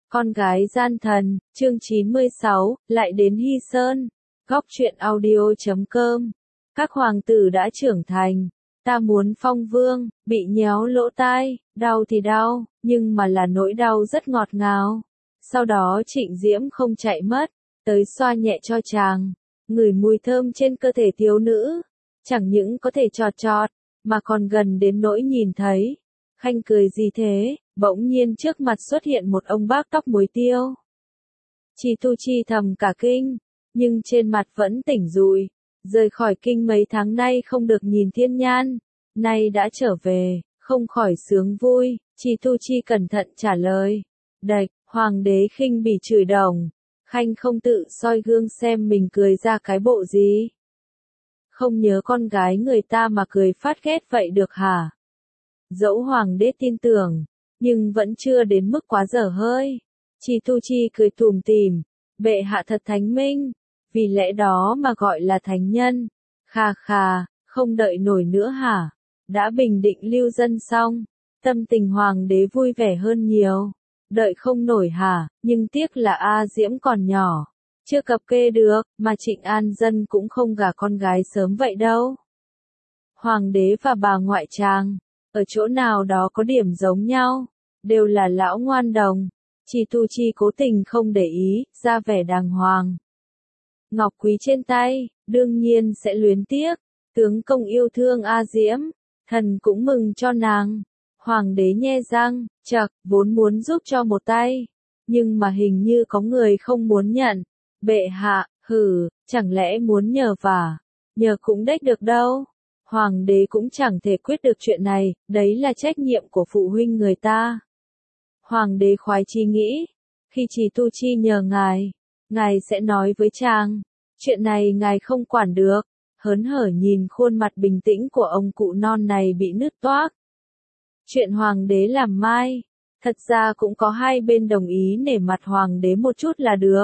Con gái gian thần, chương 96, lại đến Hy Sơn. Góc truyện audio.com. Các hoàng tử đã trưởng thành. Ta muốn phong vương, bị nhéo lỗ tai, đau thì đau, nhưng mà là nỗi đau rất ngọt ngào. Sau đó Trịnh Diễm không chạy mất, tới xoa nhẹ cho chàng, ngửi mùi thơm trên cơ thể thiếu nữ. Chẳng những có thể chọt chọt, mà còn gần đến nỗi nhìn thấy. Khanh cười gì thế? Bỗng nhiên trước mặt xuất hiện một ông bác tóc muối tiêu. Chi Tu Chi thầm cả kinh, nhưng trên mặt vẫn tỉnh rụi. Rời khỏi kinh mấy tháng nay không được nhìn thiên nhan, nay đã trở về, không khỏi sướng vui. Chi Tu Chi cẩn thận trả lời. Đạch, hoàng đế khinh bỉ chửi đồng. Khanh không tự soi gương xem mình cười ra cái bộ gì. Không nhớ con gái người ta mà cười phát ghét vậy được hả? Dẫu hoàng đế tin tưởng, nhưng vẫn chưa đến mức quá dở hơi. Chi Tu Chi cười tủm tỉm, bệ hạ thật thánh minh, vì lẽ đó mà gọi là thánh nhân. Khà khà, không đợi nổi nữa hả? Đã bình định lưu dân xong, tâm tình hoàng đế vui vẻ hơn nhiều. Đợi không nổi hả, nhưng tiếc là A Diễm còn nhỏ, chưa cập kê được, mà Trịnh An Dân cũng không gả con gái sớm vậy đâu. Hoàng đế và bà ngoại chàng, ở chỗ nào đó có điểm giống nhau, đều là lão ngoan đồng. Chi Tu Chi cố tình không để ý, ra vẻ đàng hoàng. Ngọc quý trên tay, đương nhiên sẽ luyến tiếc. Tướng công yêu thương A Diễm, thần cũng mừng cho nàng. Hoàng đế nhe răng, chậc, vốn muốn giúp cho một tay, nhưng mà hình như có người không muốn nhận. Bệ hạ, chẳng lẽ muốn nhờ vả, nhờ cũng đếch được đâu. Hoàng đế cũng chẳng thể quyết được chuyện này, đấy là trách nhiệm của phụ huynh người ta. Hoàng đế khoái chí nghĩ, khi Chi Tu Chi nhờ ngài sẽ nói với chàng, chuyện này ngài không quản được. Hớn hở nhìn khuôn mặt bình tĩnh của ông cụ non này bị nứt toác. Chuyện hoàng đế làm mai, thật ra cũng có hai bên đồng ý nể mặt hoàng đế một chút là được.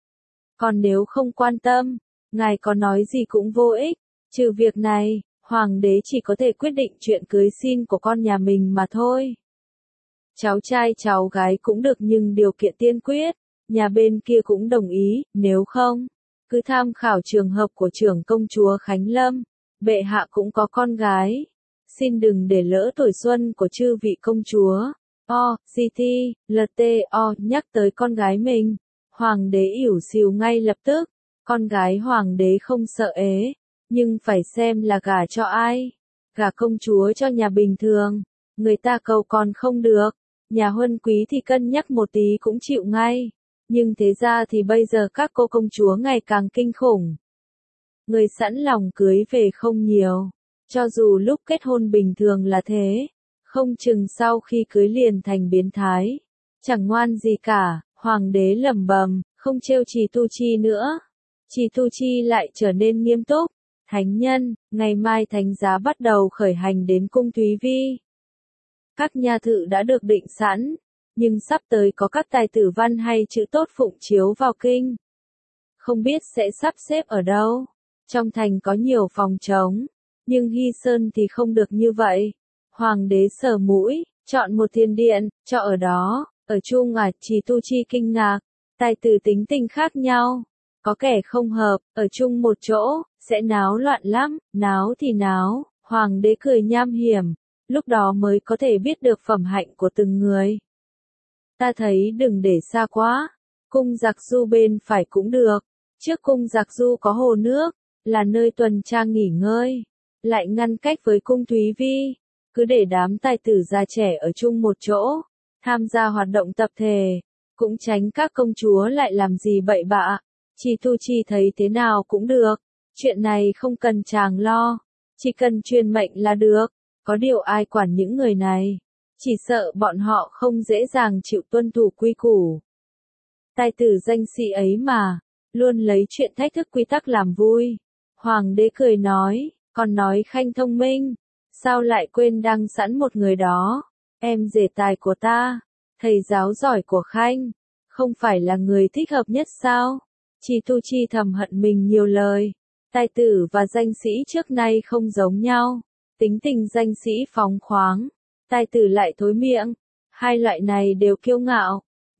Còn nếu không quan tâm, ngài có nói gì cũng vô ích, trừ việc này. Hoàng đế chỉ có thể quyết định chuyện cưới xin của con nhà mình mà thôi. Cháu trai cháu gái cũng được nhưng điều kiện tiên quyết, nhà bên kia cũng đồng ý, nếu không, cứ tham khảo trường hợp của trưởng công chúa Khánh Lâm, bệ hạ cũng có con gái. Xin đừng để lỡ tuổi xuân của chư vị công chúa. Nhắc tới con gái mình, hoàng đế ỉu xìu ngay lập tức, con gái hoàng đế không sợ ế. Nhưng phải xem là gả cho ai. Gả công chúa cho nhà bình thường, người ta cầu còn không được. Nhà huân quý thì cân nhắc một tí cũng chịu ngay. Nhưng thế ra thì bây giờ các cô công chúa ngày càng kinh khủng. Người sẵn lòng cưới về không nhiều. Cho dù lúc kết hôn bình thường là thế, không chừng sau khi cưới liền thành biến thái. Chẳng ngoan gì cả, hoàng đế lẩm bẩm, không trêu Chi Tu Chi nữa. Chi Tu Chi lại trở nên nghiêm túc. Thánh nhân, ngày mai thánh giá bắt đầu khởi hành đến cung Thúy Vi. Các nha thự đã được định sẵn, nhưng sắp tới có các tài tử văn hay chữ tốt phụng chiếu vào kinh. Không biết sẽ sắp xếp ở đâu. Trong thành có nhiều phòng trống, nhưng Hy Sơn thì không được như vậy. Hoàng đế sờ mũi, chọn một thiên điện, cho ở đó, ở chung à? Chi Tu Chi kinh ngạc, tài tử tính tình khác nhau. Có kẻ không hợp, ở chung một chỗ, sẽ náo loạn lắm, náo thì náo. Hoàng đế cười nham hiểm, lúc đó mới có thể biết được phẩm hạnh của từng người. Ta thấy đừng để xa quá, cung Giặc Du bên phải cũng được. Trước cung Giặc Du có hồ nước, là nơi tuần tra nghỉ ngơi, lại ngăn cách với cung Thúy Vi. Cứ để đám tài tử già trẻ ở chung một chỗ, tham gia hoạt động tập thể, cũng tránh các công chúa lại làm gì bậy bạ. Chi Tu Chi thấy thế nào cũng được, chuyện này không cần chàng lo, chỉ cần truyền mệnh là được, có điều ai quản những người này, chỉ sợ bọn họ không dễ dàng chịu tuân thủ quy củ. Tài tử danh sĩ ấy mà, luôn lấy chuyện thách thức quy tắc làm vui. Hoàng đế cười nói, còn nói Khanh thông minh, sao lại quên đăng sẵn một người đó, em rể tài của ta, thầy giáo giỏi của Khanh, không phải là người thích hợp nhất sao? Chi Tu Chi thầm hận mình nhiều lời. Tài tử và danh sĩ trước nay không giống nhau. Tính tình danh sĩ phóng khoáng, tài tử lại thối miệng. Hai loại này đều kiêu ngạo,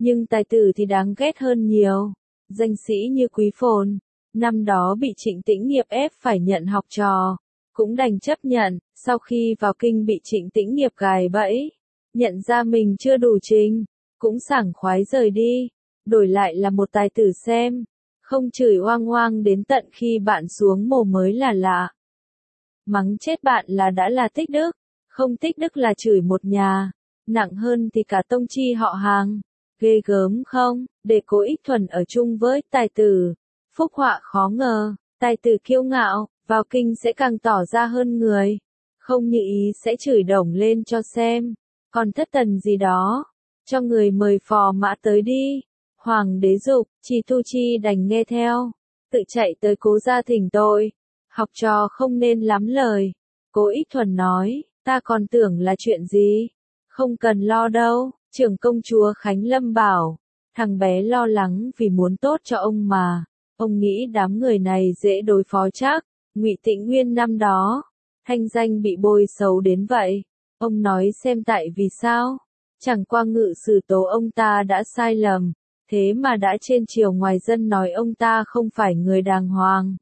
Nhưng tài tử thì đáng ghét hơn nhiều. Danh sĩ như Quý Phồn, năm đó bị Trịnh Tĩnh Nghiệp ép phải nhận học trò, cũng đành chấp nhận, sau khi vào kinh bị Trịnh Tĩnh Nghiệp gài bẫy, nhận ra mình chưa đủ trình, cũng sảng khoái rời đi, đổi lại là một tài tử xem, không chửi oang oang đến tận khi bạn xuống mồ mới là lạ. Mắng chết bạn là đã là tích đức, không tích đức là chửi một nhà, nặng hơn thì cả tông chi họ hàng. Ghê gớm không, để Cố Ích Thuần ở chung với tài tử, phúc họa khó ngờ, tài tử kiêu ngạo, vào kinh sẽ càng tỏ ra hơn người, không như ý sẽ chửi đồng lên cho xem, còn thất tần gì đó, cho người mời phò mã tới đi. Hoàng đế dục, Trì Tu Chi đành nghe theo, tự chạy tới Cố gia thỉnh tội, học trò không nên lắm lời. Cố Ích Thuần nói, ta còn tưởng là chuyện gì, không cần lo đâu. Trưởng công chúa Khánh Lâm bảo, thằng bé lo lắng vì muốn tốt cho ông mà, ông nghĩ đám người này dễ đối phó chắc. Ngụy Tĩnh Nguyên năm đó, thanh danh bị bôi xấu đến vậy, ông nói xem tại vì sao? Chẳng qua ngự sử tố ông ta đã sai lầm, thế mà đã trên triều ngoài dân nói ông ta không phải người đàng hoàng.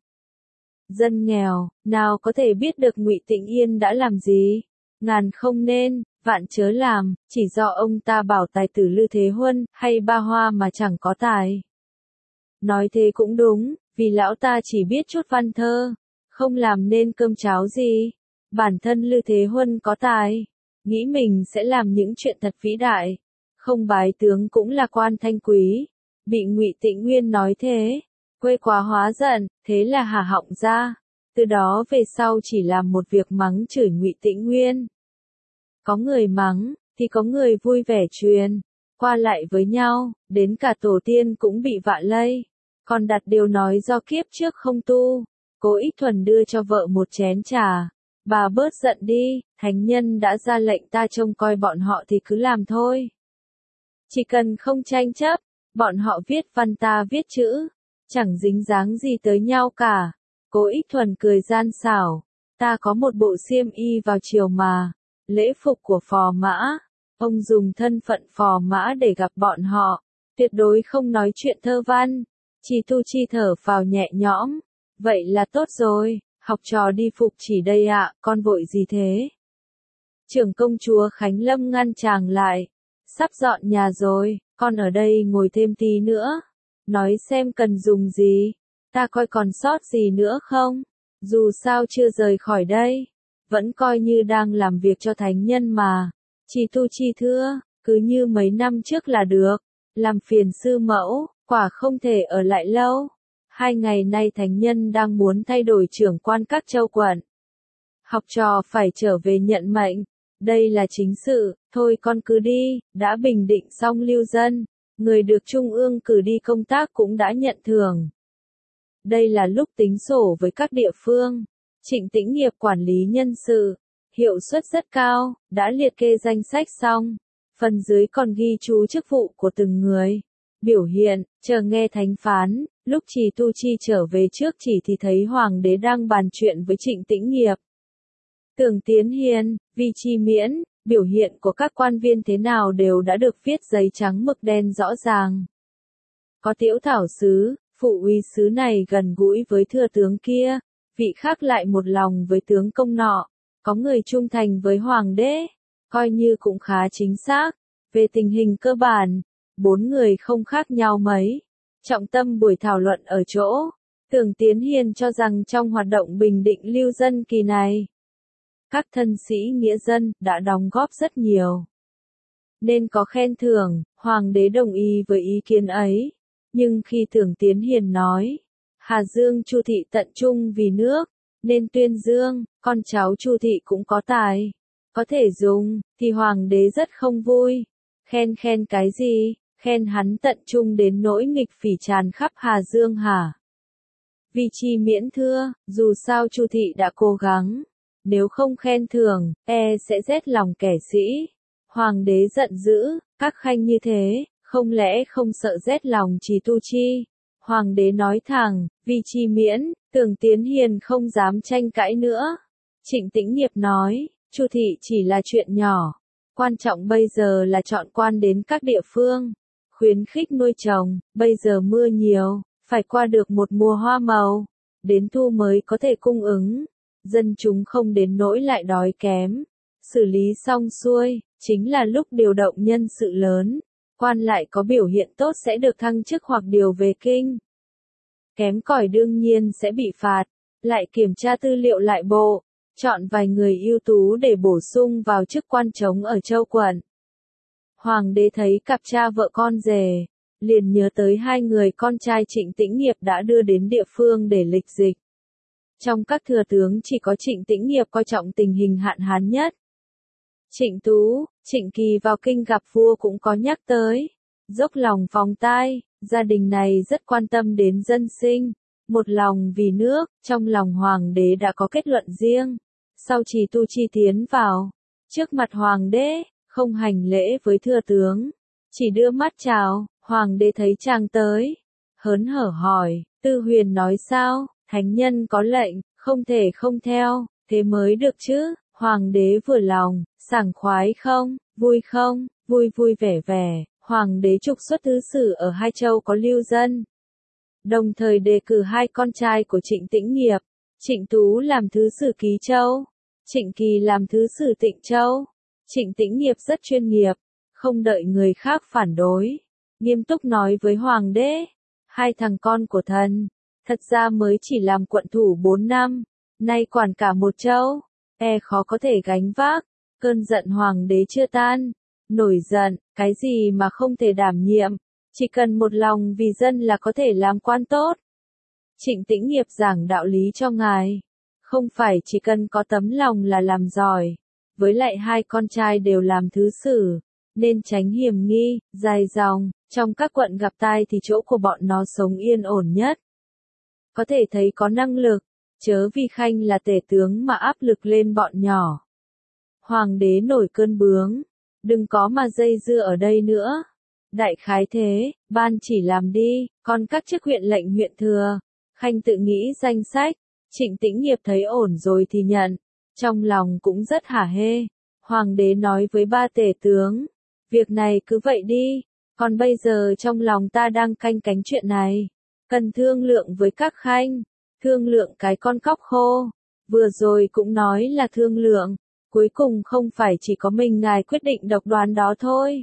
Dân nghèo, nào có thể biết được Ngụy Tĩnh Yên đã làm gì? Ngàn không nên, vạn chớ làm, chỉ do ông ta bảo tài tử Lư Thế Huân hay Ba Hoa mà chẳng có tài. Nói thế cũng đúng, vì lão ta chỉ biết chút văn thơ, không làm nên cơm cháo gì. Bản thân Lư Thế Huân có tài, nghĩ mình sẽ làm những chuyện thật vĩ đại, không bái tướng cũng là quan thanh quý. Bị Ngụy Tĩnh Nguyên nói thế, quê quá hóa giận, thế là hà họng ra. Từ đó về sau chỉ làm một việc mắng chửi Ngụy Tĩnh Nguyên. Có người mắng, thì có người vui vẻ truyền, qua lại với nhau, đến cả tổ tiên cũng bị vạ lây. Còn đặt điều nói do kiếp trước không tu. Cố Ích Thuần đưa cho vợ một chén trà. Bà bớt giận đi, thánh nhân đã ra lệnh ta trông coi bọn họ thì cứ làm thôi. Chỉ cần không tranh chấp, bọn họ viết văn ta viết chữ, chẳng dính dáng gì tới nhau cả. Cố Ích Thuần cười gian xảo, ta có một bộ xiêm y vào chiều mà, lễ phục của phò mã, ông dùng thân phận phò mã để gặp bọn họ, tuyệt đối không nói chuyện thơ văn. Trì Tu Chi thở phào nhẹ nhõm, vậy là tốt rồi, học trò đi phục chỉ đây ạ, con vội gì thế? Trưởng công chúa Khánh Lâm ngăn chàng lại, sắp dọn nhà rồi, con ở đây ngồi thêm tí nữa, nói xem cần dùng gì, ta coi còn sót gì nữa không, dù sao chưa rời khỏi đây, vẫn coi như đang làm việc cho thánh nhân mà. Trì Tu Chi thưa, cứ như mấy năm trước là được, làm phiền sư mẫu, quả không thể ở lại lâu. 2 ngày nay thánh nhân đang muốn thay đổi trưởng quan các châu quận. Học trò phải trở về nhận mệnh, đây là chính sự, thôi con cứ đi, đã bình định xong lưu dân, người được Trung ương cử đi công tác cũng đã nhận thưởng. Đây là lúc tính sổ với các địa phương. Trịnh Tĩnh Nghiệp quản lý nhân sự, hiệu suất rất cao, đã liệt kê danh sách xong. Phần dưới còn ghi chú chức vụ của từng người. Biểu hiện, chờ nghe thánh phán, lúc Trì Tu Chi trở về trước chỉ thì thấy hoàng đế đang bàn chuyện với Trịnh Tĩnh Nghiệp. Tưởng Tiến Hiền, Vi Chi Miễn, biểu hiện của các quan viên thế nào đều đã được viết giấy trắng mực đen rõ ràng. Có Tiễu Thảo sứ, phụ uy sứ này gần gũi với thừa tướng kia, vị khác lại một lòng với tướng công nọ, có người trung thành với hoàng đế, coi như cũng khá chính xác. Về tình hình cơ bản, 4 người không khác nhau mấy. Trọng tâm buổi thảo luận ở chỗ, Tưởng Tiến Hiền cho rằng trong hoạt động bình định lưu dân kỳ này, các thân sĩ nghĩa dân đã đóng góp rất nhiều, nên có khen thưởng. Hoàng đế đồng ý với ý kiến ấy, nhưng khi Tưởng Tiến Hiền nói, Hà Dương Chu thị tận trung vì nước, nên tuyên dương, con cháu Chu thị cũng có tài, có thể dùng, thì hoàng đế rất không vui. Khen cái gì, khen hắn tận trung đến nỗi nghịch phỉ tràn khắp Hà Dương hả? Vi Chi Miễn thưa, dù sao Chu thị đã cố gắng, nếu không khen thưởng, sẽ rét lòng kẻ sĩ. Hoàng đế giận dữ, các khanh như thế, không lẽ không sợ rét lòng Trì Tu Chi? Hoàng đế nói thẳng, Vi Chi Miễn, Tưởng Tiến Hiền không dám tranh cãi nữa. Trịnh Tĩnh Nghiệp nói, Chu thị chỉ là chuyện nhỏ, quan trọng bây giờ là chọn quan đến các địa phương. khuyến khích nuôi trồng, bây giờ mưa nhiều, phải qua được một mùa hoa màu, đến thu mới có thể cung ứng, dân chúng không đến nỗi lại đói kém. Xử lý xong xuôi, chính là lúc điều động nhân sự lớn, quan lại có biểu hiện tốt sẽ được thăng chức hoặc điều về kinh. Kém cỏi đương nhiên sẽ bị phạt, lại kiểm tra tư liệu lại bộ, chọn vài người ưu tú để bổ sung vào chức quan trống ở châu quận. Hoàng đế thấy cặp cha vợ con rể, liền nhớ tới hai người con trai Trịnh Tĩnh Nghiệp đã đưa đến địa phương để lịch dịch. Trong các thừa tướng chỉ có Trịnh Tĩnh Nghiệp coi trọng tình hình hạn hán nhất. Trịnh Tú, Trịnh Kỳ vào kinh gặp vua cũng có nhắc tới, dốc lòng phòng tai, gia đình này rất quan tâm đến dân sinh, một lòng vì nước, trong lòng hoàng đế đã có kết luận riêng. Sau Trì Tu Chi tiến vào, trước mặt hoàng đế, không hành lễ với thừa tướng, chỉ đưa mắt chào, hoàng đế thấy chàng tới, hớn hở hỏi, Tư Huyền nói sao, thánh nhân có lệnh, không thể không theo, thế mới được chứ, hoàng đế vừa lòng, sảng khoái không, vui vui vẻ vẻ, hoàng đế trục xuất thứ sử ở hai châu có lưu dân. Đồng thời đề cử hai con trai của Trịnh Tĩnh Nghiệp, Trịnh Tú làm thứ sử Ký Châu, Trịnh Kỳ làm thứ sử Tịnh Châu. Trịnh Tĩnh Nghiệp rất chuyên nghiệp, không đợi người khác phản đối, nghiêm túc nói với hoàng đế, hai thằng con của thần, thật ra mới chỉ làm quận thủ 4 năm, nay quản cả một châu, khó có thể gánh vác. Cơn giận hoàng đế chưa tan, nổi giận, cái gì mà không thể đảm nhiệm, chỉ cần một lòng vì dân là có thể làm quan tốt. Trịnh Tĩnh Nghiệp giảng đạo lý cho ngài, không phải chỉ cần có tấm lòng là làm giỏi, với lại hai con trai đều làm thứ sử, nên tránh hiểm nghi, dài dòng, trong các quận gặp tai thì chỗ của bọn nó sống yên ổn nhất. Có thể thấy có năng lực, chớ vì khanh là tể tướng mà áp lực lên bọn nhỏ. Hoàng đế nổi cơn bướng, đừng có mà dây dưa ở đây nữa. Đại khái thế, ban chỉ làm đi, còn các chức huyện lệnh huyện thừa, khanh tự nghĩ danh sách. Trịnh Tĩnh Nghiệp thấy ổn rồi thì nhận, trong lòng cũng rất hả hê. Hoàng đế nói với ba tể tướng, việc này cứ vậy đi, còn bây giờ trong lòng ta đang canh cánh chuyện này, cần thương lượng với các khanh, thương lượng cái con cóc khô, vừa rồi cũng nói là thương lượng, cuối cùng không phải chỉ có mình ngài quyết định độc đoán đó thôi.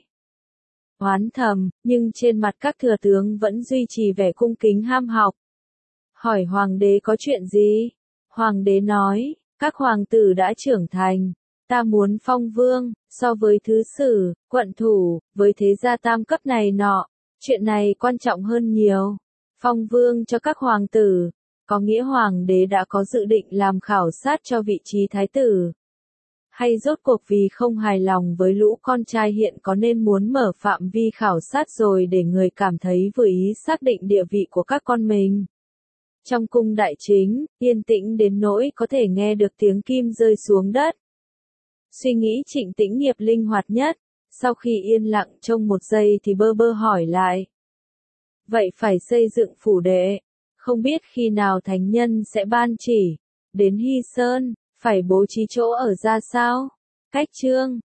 Oán thầm, nhưng trên mặt các thừa tướng vẫn duy trì vẻ cung kính ham học. Hỏi hoàng đế có chuyện gì? Hoàng đế nói, các hoàng tử đã trưởng thành, ta muốn phong vương, so với thứ sử, quận thủ, với thế gia tam cấp này nọ, chuyện này quan trọng hơn nhiều. Phong vương cho các hoàng tử, có nghĩa hoàng đế đã có dự định làm khảo sát cho vị trí thái tử. Hay rốt cuộc vì không hài lòng với lũ con trai hiện có nên muốn mở phạm vi khảo sát rồi để người cảm thấy vừa ý xác định địa vị của các con mình. Trong cung đại chính, yên tĩnh đến nỗi có thể nghe được tiếng kim rơi xuống đất. Suy nghĩ Trịnh Tĩnh Nghiệp linh hoạt nhất, sau khi yên lặng trong một giây thì bơ bơ hỏi lại. Vậy phải xây dựng phủ đệ, không biết khi nào thánh nhân sẽ ban chỉ, đến Hy Sơn, phải bố trí chỗ ở ra sao? Cách chương